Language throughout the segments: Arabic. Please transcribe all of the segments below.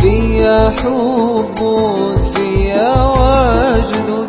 فيا حب فيا وجد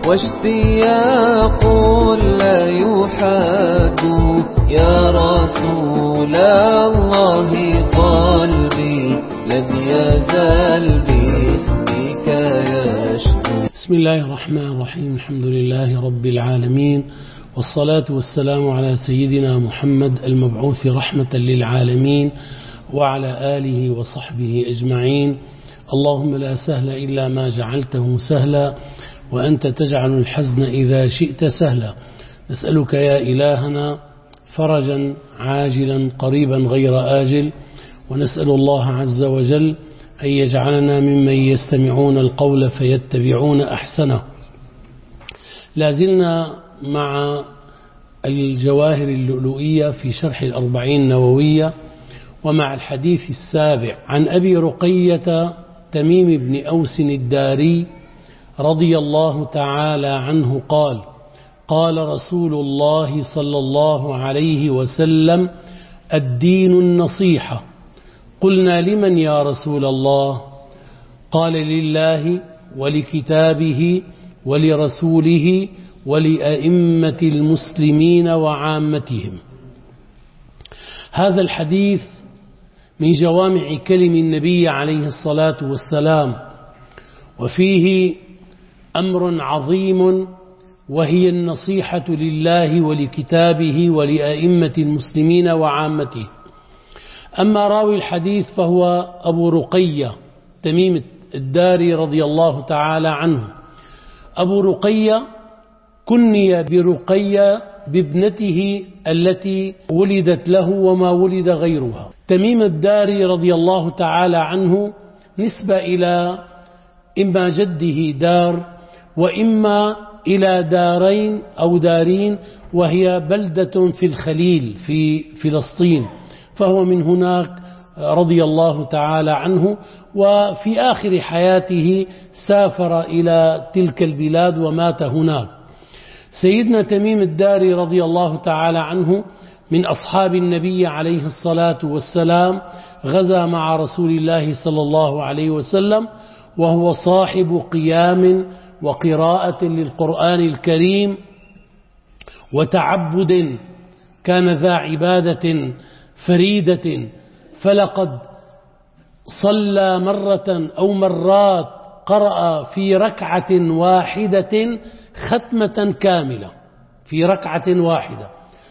واشتياق لا يحاد يا رسول الله قلبي لم يزل باسمك يشدو. بسم الله الرحمن الرحيم. الحمد لله رب العالمين، والصلاة والسلام على سيدنا محمد المبعوث رحمة للعالمين وعلى آله وصحبه أجمعين. اللهم لا سهل إلا ما جعلته سهلا وأنت تجعل الحزن إذا شئت سهلا. نسألك يا إلهنا فرجا عاجلا قريبا غير آجل، ونسأل الله عز وجل أن يجعلنا ممن يستمعون القول فيتبعون أحسنه. لازلنا مع الجواهر اللؤلؤية في شرح الأربعين النووية، ومع الحديث السابع عن أبي رقية تميم بن أوس الداري رضي الله تعالى عنه قال: قال رسول الله صلى الله عليه وسلم: الدين النصيحة. قلنا: لمن يا رسول الله؟ قال: لله ولكتابه ولرسوله ولأئمة المسلمين وعامتهم. هذا الحديث من جوامع كلم النبي عليه الصلاة والسلام، وفيه أمر عظيم وهي النصيحة لله ولكتابه ولأئمة المسلمين وعامته. أما راوي الحديث فهو أبو رقية تميم الداري رضي الله تعالى عنه. أبو رقية كني برقية بابنته التي ولدت له وما ولد غيرها. تميم الداري رضي الله تعالى عنه نسبة إلى إما جده دار وإما إلى دارين أو دارين، وهي بلدة في الخليل في فلسطين، فهو من هناك رضي الله تعالى عنه. وفي آخر حياته سافر إلى تلك البلاد ومات هناك. سيدنا تميم الداري رضي الله تعالى عنه من أصحاب النبي عليه الصلاة والسلام، غزا مع رسول الله صلى الله عليه وسلم، وهو صاحب قيام وقراءة للقرآن الكريم وتعبد، كان ذا عبادة فريدة. فلقد صلى مرة أو مرات قرأ في ركعة واحدة ختمة كاملة في ركعة واحدة،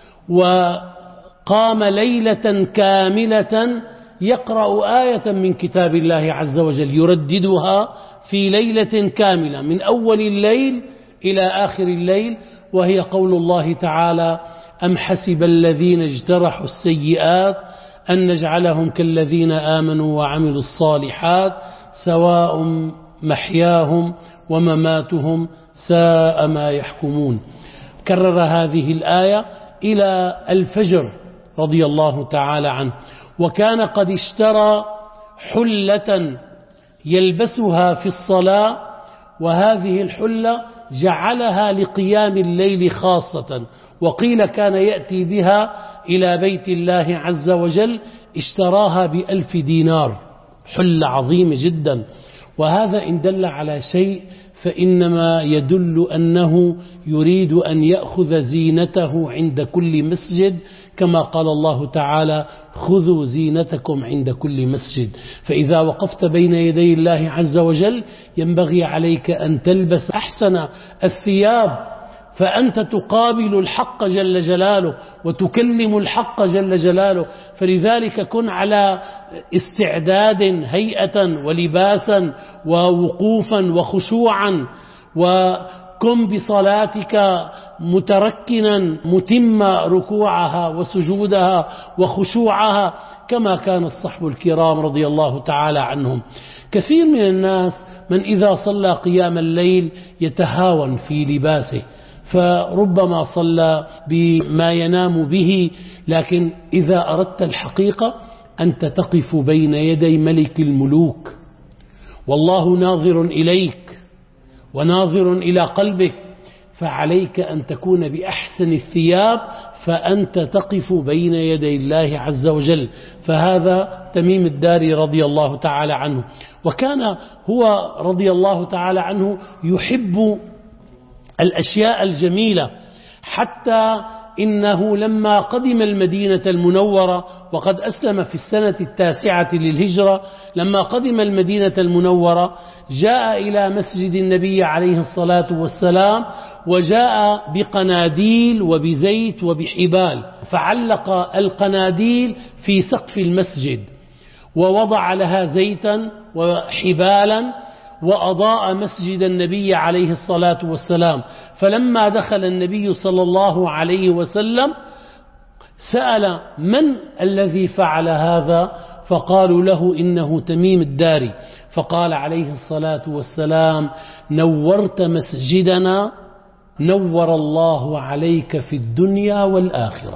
وقام ليلة كاملة يقرأ آية من كتاب الله عز وجل يرددها في ليلة كاملة من أول الليل إلى آخر الليل، وهي قول الله تعالى: أم حسب الذين اجترحوا السيئات أن نجعلهم كالذين آمنوا وعملوا الصالحات سواء محياهم ومماتهم ساء ما يحكمون. كرر هذه الآية إلى الفجر رضي الله تعالى عنه. وكان قد اشترى حلة يلبسها في الصلاة، وهذه الحلة جعلها لقيام الليل خاصة، وقيل كان يأتي بها إلى بيت الله عز وجل، اشتراها ب1000 دينار، حلة عظيمة جدا. وهذا إن دل على شيء فإنما يدل أنه يريد أن يأخذ زينته عند كل مسجد، كما قال الله تعالى: خذوا زينتكم عند كل مسجد. فإذا وقفت بين يدي الله عز وجل ينبغي عليك أن تلبس أحسن الثياب، فأنت تقابل الحق جل جلاله وتكلم الحق جل جلاله. فلذلك كن على استعداد هيئة ولباسا ووقوفا وخشوعا، وكن بصلاتك متركنا متم ركوعها وسجودها وخشوعها كما كان الصحب الكرام رضي الله تعالى عنهم. كثير من الناس من إذا صلى قيام الليل يتهاون في لباسه، فربما صلى بما ينام به، لكن إذا أردت الحقيقة أنت تقف بين يدي ملك الملوك، والله ناظر إليك وناظر إلى قلبك، فعليك أن تكون بأحسن الثياب فأنت تقف بين يدي الله عز وجل. فهذا تميم الداري رضي الله تعالى عنه. وكان هو رضي الله تعالى عنه يحب الأشياء الجميلة، حتى إنه لما قدم المدينة المنورة، وقد أسلم في السنة 9 للهجرة، لما قدم المدينة المنورة جاء إلى مسجد النبي عليه الصلاة والسلام، وجاء بقناديل وبزيت وبحبال، فعلق القناديل في سقف المسجد ووضع لها زيتا وحبالا، وأضاء مسجد النبي عليه الصلاة والسلام. فلما دخل النبي صلى الله عليه وسلم سأل من الذي فعل هذا؟ فقالوا له إنه تميم الداري. فقال عليه الصلاة والسلام: نورت مسجدنا، نور الله عليك في الدنيا والآخرة.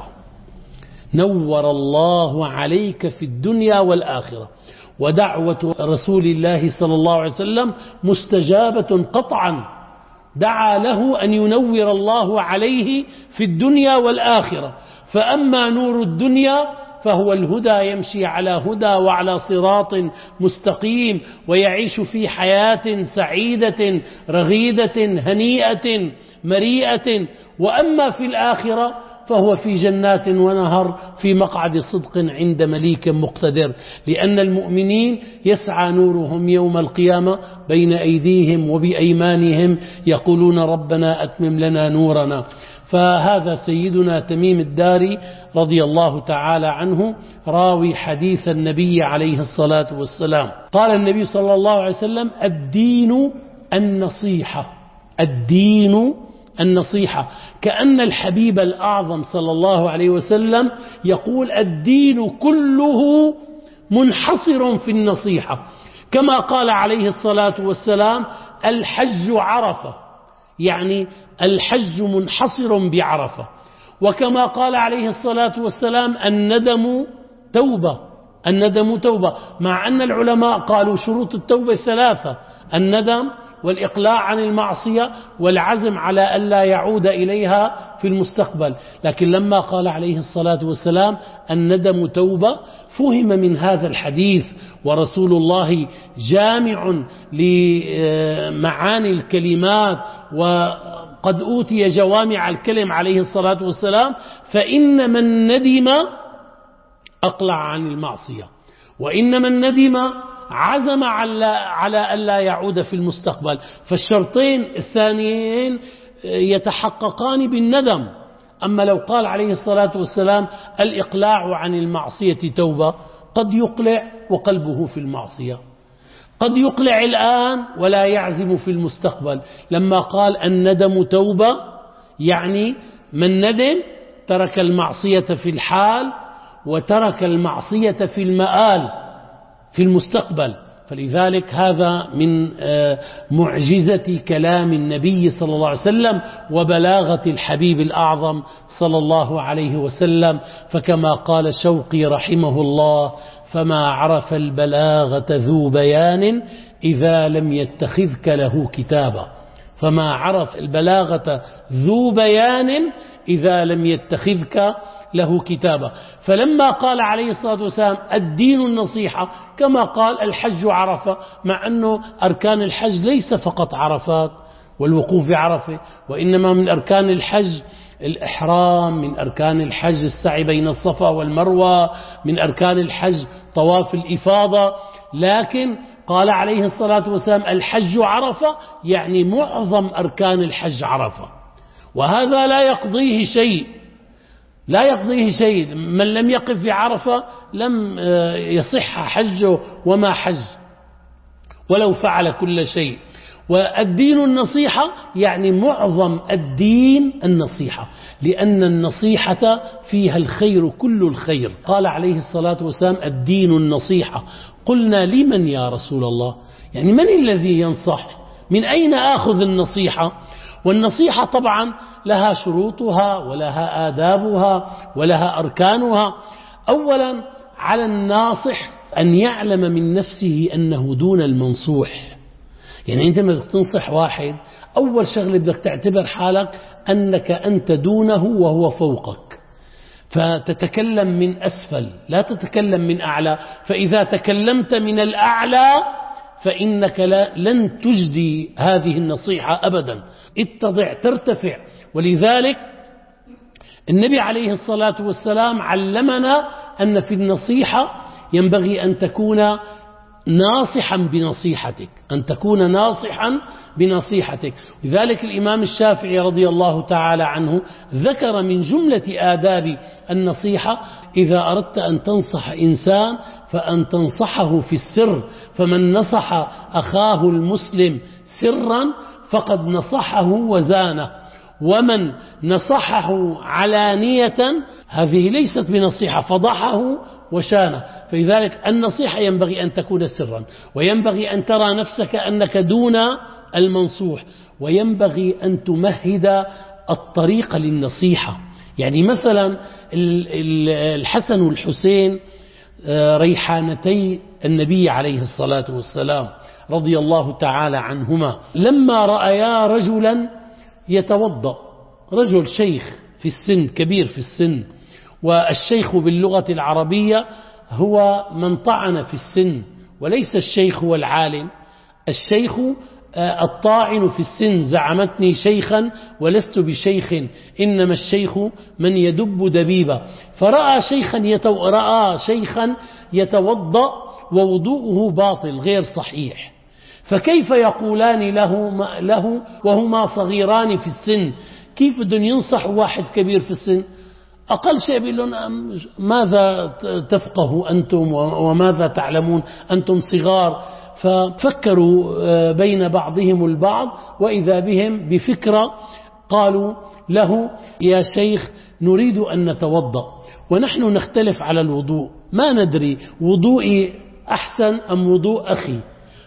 نور الله عليك في الدنيا والآخرة. ودعوة رسول الله صلى الله عليه وسلم مستجابة قطعا، دعا له أن ينور الله عليه في الدنيا والآخرة. فأما نور الدنيا فهو الهدى، يمشي على هدى وعلى صراط مستقيم، ويعيش في حياة سعيدة رغيدة هنيئة مريئة. وأما في الآخرة فهو في جنات ونهر في مقعد صدق عند مليك مقتدر، لأن المؤمنين يسعى نورهم يوم القيامة بين أيديهم وبأيمانهم، يقولون ربنا أتمم لنا نورنا. فهذا سيدنا تميم الداري رضي الله تعالى عنه راوي حديث النبي عليه الصلاة والسلام. قال النبي صلى الله عليه وسلم: الدين النصيحة. الدين النصيحة، كأن الحبيب الأعظم صلى الله عليه وسلم يقول الدين كله منحصر في النصيحة، كما قال عليه الصلاة والسلام: الحج عرفة، يعني الحج منحصر بعرفة. وكما قال عليه الصلاة والسلام: الندم توبة. الندم توبة، مع أن العلماء قالوا شروط التوبة 3: الندم، والإقلاع عن المعصية، والعزم على ألا يعود إليها في المستقبل. لكن لما قال عليه الصلاة والسلام الندم توبة، فهم من هذا الحديث، ورسول الله جامع لمعاني الكلمات، وقد أوتي جوامع الكلم عليه الصلاة والسلام، فإن من ندم أقلع عن المعصية، وإن من ندم عزم على ألا يعود في المستقبل. فالشرطين الثانيين يتحققان بالندم. أما لو قال عليه الصلاة والسلام الإقلاع عن المعصية توبة، قد يقلع وقلبه في المعصية، قد يقلع الآن ولا يعزم في المستقبل. لما قال الندم توبة، يعني من ندم ترك المعصية في الحال وترك المعصية في المآل في المستقبل. فلذلك هذا من معجزة كلام النبي صلى الله عليه وسلم وبلاغة الحبيب الأعظم صلى الله عليه وسلم. فكما قال شوقي رحمه الله: فما عرف البلاغة ذو بيان إذا لم يتخذك له كتابا. فما عرف البلاغة ذو بيان إذا لم يتخذك له كتابة. فلما قال عليه الصلاة والسلام الدين النصيحة، كما قال الحج عرفة، مع أنه أركان الحج ليس فقط عرفات والوقوف بعرفة، وإنما من أركان الحج الإحرام، من أركان الحج السعي بين الصفا والمروة، من أركان الحج طواف الإفاضة. لكن قال عليه الصلاة والسلام الحج عرفة، يعني معظم أركان الحج عرفة، وهذا لا يقضيه شيء، لا يقضيه شيء. من لم يقف في عرفة لم يصح حجه وما حج ولو فعل كل شيء. والدين النصيحة يعني معظم الدين النصيحة، لأن النصيحة فيها الخير كل الخير. قال عليه الصلاة والسلام الدين النصيحة. قلنا لمن يا رسول الله؟ يعني من الذي ينصح؟ من أين آخذ النصيحة؟ والنصيحة طبعا لها شروطها ولها آدابها ولها أركانها. أولا على الناصح أن يعلم من نفسه أنه دون المنصوح. يعني أنت ما تنصح واحد، أول شغلة بدك تعتبر حالك أنك أنت دونه وهو فوقك. فتتكلم من أسفل لا تتكلم من أعلى، فإذا تكلمت من الأعلى فإنك لن تجدي هذه النصيحة أبدا، اتضع ترتفع. ولذلك النبي عليه الصلاة والسلام علمنا أن في النصيحة ينبغي أن تكون ناصحا بنصيحتك، أن تكون ناصحا بنصيحتك. لذلك الإمام الشافعي رضي الله تعالى عنه ذكر من جملة آداب النصيحة: إذا أردت أن تنصح إنسان فأن تنصحه في السر، فمن نصح أخاه المسلم سرا فقد نصحه وزانه، ومن نصحه علانية هذه ليست بنصيحة، فضحه وشانه. فلذلك النصيحة ينبغي أن تكون سرا، وينبغي أن ترى نفسك أنك دون المنصوح، وينبغي أن تمهد الطريق للنصيحة. يعني مثلا الحسن والحسين ريحانتي النبي عليه الصلاة والسلام رضي الله تعالى عنهما، لما رأيا رجلا يتوضأ، رجل شيخ في السن كبير في السن، والشيخ باللغة العربية هو من طعن في السن، وليس الشيخ هو العالم، الشيخ الطاعن في السن. زعمتني شيخا ولست بشيخ، إنما الشيخ من يدب دبيبا. فرأى شيخا يتوضأ ووضوءه باطل غير صحيح، فكيف يقولان له وهما صغيران في السن؟ كيف بدهم ينصح واحد كبير في السن؟ أقل شيء بيقول لهم: ماذا تفقهوا أنتم وماذا تعلمون، أنتم صغار. ففكروا بين بعضهم البعض، وإذا بهم بفكرة قالوا له: يا شيخ، نريد أن نتوضأ ونحن نختلف على الوضوء، ما ندري وضوئي أحسن أم وضوء أخي،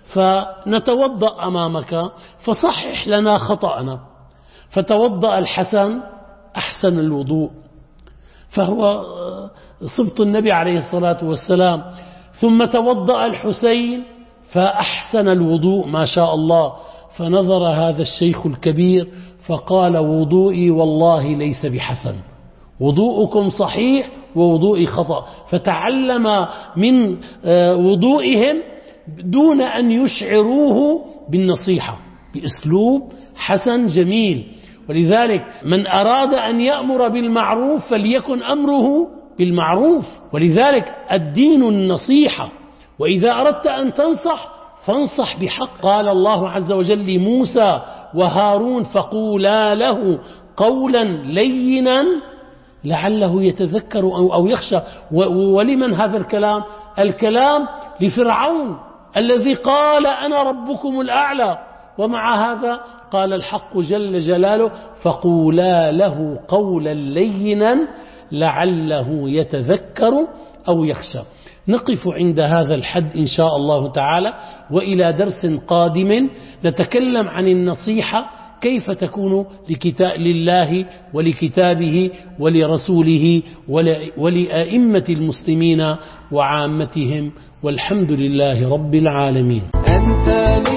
فنتوضأ أمامك فصحح لنا خطأنا. فتوضأ الحسن أحسن الوضوء، فهو صبط النبي عليه الصلاة والسلام. ثم توضأ الحسين فأحسن الوضوء ما شاء الله. فنظر هذا الشيخ الكبير فقال: وضوئي والله ليس بحسن، وضوءكم صحيح ووضوئي خطأ. فتعلم من وضوئهم دون أن يشعروه بالنصيحة، بأسلوب حسن جميل. ولذلك من أراد أن يأمر بالمعروف فليكن أمره بالمعروف. ولذلك الدين النصيحة، وإذا أردت أن تنصح فانصح بحق. قال الله عز وجل لموسى وهارون: فقولا له قولا لينا لعله يتذكر أو يخشى. ولمن هذا الكلام؟ الكلام لفرعون الذي قال: أنا ربكم الأعلى. ومع هذا قال الحق جل جلاله: فقولا له قولا لينا لعله يتذكر أو يخشى. نقف عند هذا الحد إن شاء الله تعالى، وإلى درس قادم نتكلم عن النصيحة كيف تكون لله ولكتابه ولرسوله ولأئمة المسلمين وعامتهم، والحمد لله رب العالمين. أنت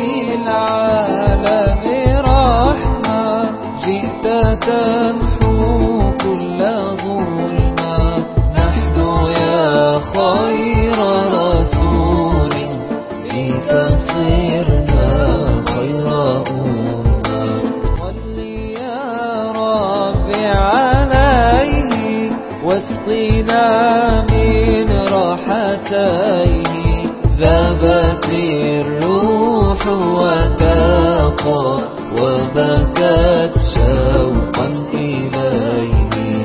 للعالم رحمة، جئت تمحو كل ظلمة. نحن يا خير رسول فيك صرنا خير أمة. صل يا ربي عليه واسقنا من راحتيه. ذابت الروح وتاقت وبكى